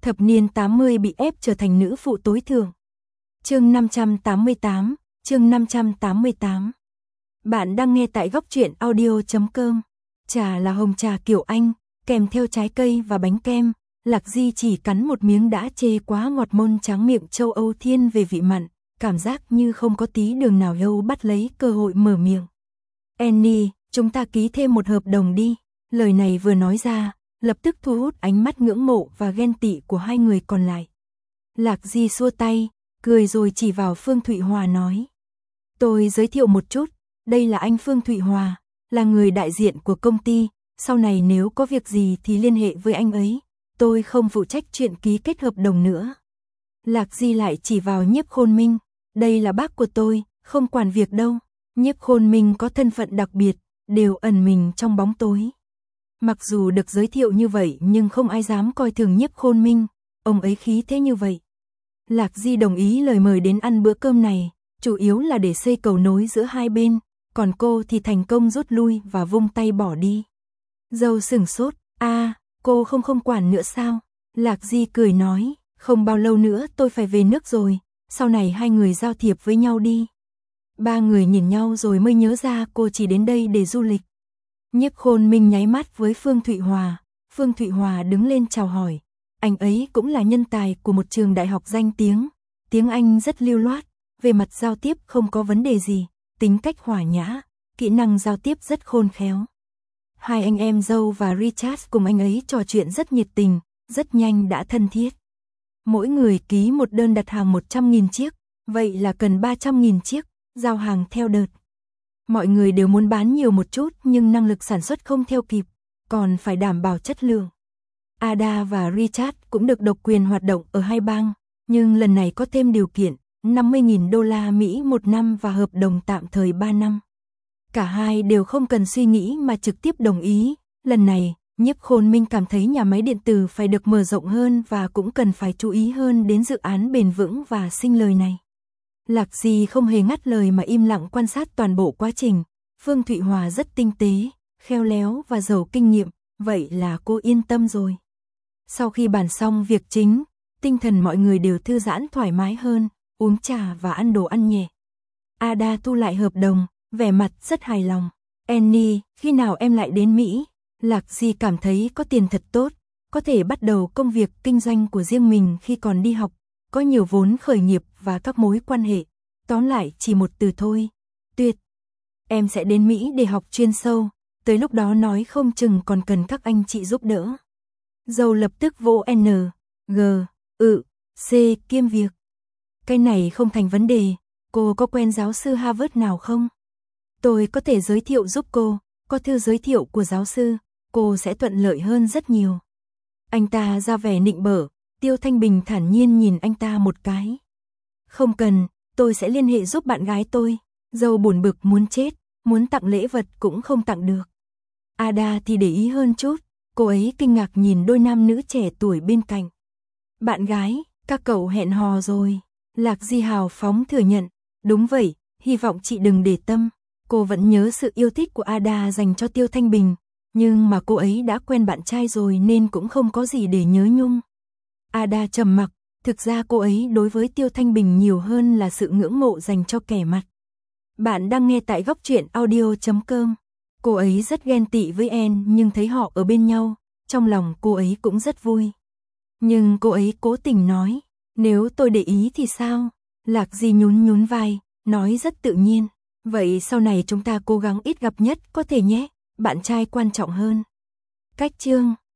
Thập niên 80 bị ép trở thành nữ phụ tối thượng. Chương 588, chương 588. Bạn đang nghe tại góc truyện audio.com. Trà là hồng trà kiểu Anh, kèm theo trái cây và bánh kem. Lạc Di chỉ cắn một miếng đã chê quá ngọt, môn tráng miệng châu Âu thiên về vị mặn, cảm giác như không có tí đường nào. Lâu bắt lấy cơ hội mở miệng. Annie, chúng ta ký thêm một hợp đồng đi. Lời này vừa nói ra, lập tức thu hút ánh mắt ngưỡng mộ và ghen tị của hai người còn lại. Lạc Di xua tay, cười rồi chỉ vào Phương Thụy Hòa nói. Tôi giới thiệu một chút, đây là anh Phương Thụy Hòa, là người đại diện của công ty, sau này nếu có việc gì thì liên hệ với anh ấy, tôi không phụ trách chuyện ký kết hợp đồng nữa. Lạc Di lại chỉ vào Nhiếp Khôn Minh, đây là bác của tôi, không quản việc đâu. Nhiếp Khôn Minh có thân phận đặc biệt, đều ẩn mình trong bóng tối. Mặc dù được giới thiệu như vậy nhưng không ai dám coi thường Nhiếp Khôn Minh, ông ấy khí thế như vậy. Lạc Di đồng ý lời mời đến ăn bữa cơm này, chủ yếu là để xây cầu nối giữa hai bên, còn cô thì thành công rút lui và vung tay bỏ đi. Dâu sửng sốt, cô không quản nữa sao? Lạc Di cười nói, không bao lâu nữa tôi phải về nước rồi, sau này hai người giao thiệp với nhau đi. Ba người nhìn nhau rồi mới nhớ ra cô chỉ đến đây để du lịch. Nhiếp Khôn Minh nháy mắt với Phương Thụy Hòa, Phương Thụy Hòa đứng lên chào hỏi. Anh ấy cũng là nhân tài của một trường đại học danh tiếng, tiếng Anh rất lưu loát, về mặt giao tiếp không có vấn đề gì, tính cách hòa nhã, kỹ năng giao tiếp rất khôn khéo. Hai anh em dâu và Richard cùng anh ấy trò chuyện rất nhiệt tình, rất nhanh đã thân thiết. Mỗi người ký một đơn đặt hàng 100.000 chiếc, vậy là cần 300.000 chiếc, giao hàng theo đợt. Mọi người đều muốn bán nhiều một chút nhưng năng lực sản xuất không theo kịp, còn phải đảm bảo chất lượng. Ada và Richard cũng được độc quyền hoạt động ở hai bang, nhưng lần này có thêm điều kiện, 50.000 đô la Mỹ một năm và hợp đồng tạm thời 3 năm. Cả hai đều không cần suy nghĩ mà trực tiếp đồng ý. Lần này, Nhiếp Khôn Minh cảm thấy nhà máy điện tử phải được mở rộng hơn và cũng cần phải chú ý hơn đến dự án bền vững và sinh lời này. Lạc Di không hề ngắt lời mà im lặng quan sát toàn bộ quá trình. Phương Thụy Hòa rất tinh tế, khéo léo và giàu kinh nghiệm, vậy là cô yên tâm rồi. Sau khi bàn xong việc chính, tinh thần mọi người đều thư giãn thoải mái hơn, uống trà và ăn đồ ăn nhẹ. Ada thu lại hợp đồng, vẻ mặt rất hài lòng. Annie, khi nào em lại đến Mỹ? Lạc Di cảm thấy có tiền thật tốt, có thể bắt đầu công việc kinh doanh của riêng mình khi còn đi học, có nhiều vốn khởi nghiệp và các mối quan hệ. Tóm lại chỉ một từ thôi, tuyệt. Em sẽ đến Mỹ để học chuyên sâu, tới lúc đó nói không chừng còn cần các anh chị giúp đỡ. Dâu lập tức vỗ N, G, C kiêm việc. Cái này không thành vấn đề, cô có quen giáo sư Harvard nào không? Tôi có thể giới thiệu giúp cô, có thư giới thiệu của giáo sư, cô sẽ thuận lợi hơn rất nhiều. Anh ta ra vẻ nịnh bợ, Tiêu Thanh Bình thản nhiên nhìn anh ta một cái. Không cần, tôi sẽ liên hệ giúp bạn gái tôi. Dâu buồn bực muốn chết, muốn tặng lễ vật cũng không tặng được. Ada thì để ý hơn chút, cô ấy kinh ngạc nhìn đôi nam nữ trẻ tuổi bên cạnh. Bạn gái, các cậu hẹn hò rồi. Lạc Di hào phóng thừa nhận, đúng vậy, hy vọng chị đừng để tâm. Cô vẫn nhớ sự yêu thích của Ada dành cho Tiêu Thanh Bình, nhưng mà cô ấy đã quen bạn trai rồi nên cũng không có gì để nhớ nhung. Ada trầm mặc, thực ra cô ấy đối với Tiêu Thanh Bình nhiều hơn là sự ngưỡng mộ dành cho kẻ mặt. Bạn đang nghe tại góc truyện audio.com. Cô ấy rất ghen tị với Anne nhưng thấy họ ở bên nhau, trong lòng cô ấy cũng rất vui. Nhưng cô ấy cố tình nói, nếu tôi để ý thì sao? Lạc Di nhún vai, nói rất tự nhiên. Vậy sau này chúng ta cố gắng ít gặp nhất có thể nhé, bạn trai quan trọng hơn. Cách chương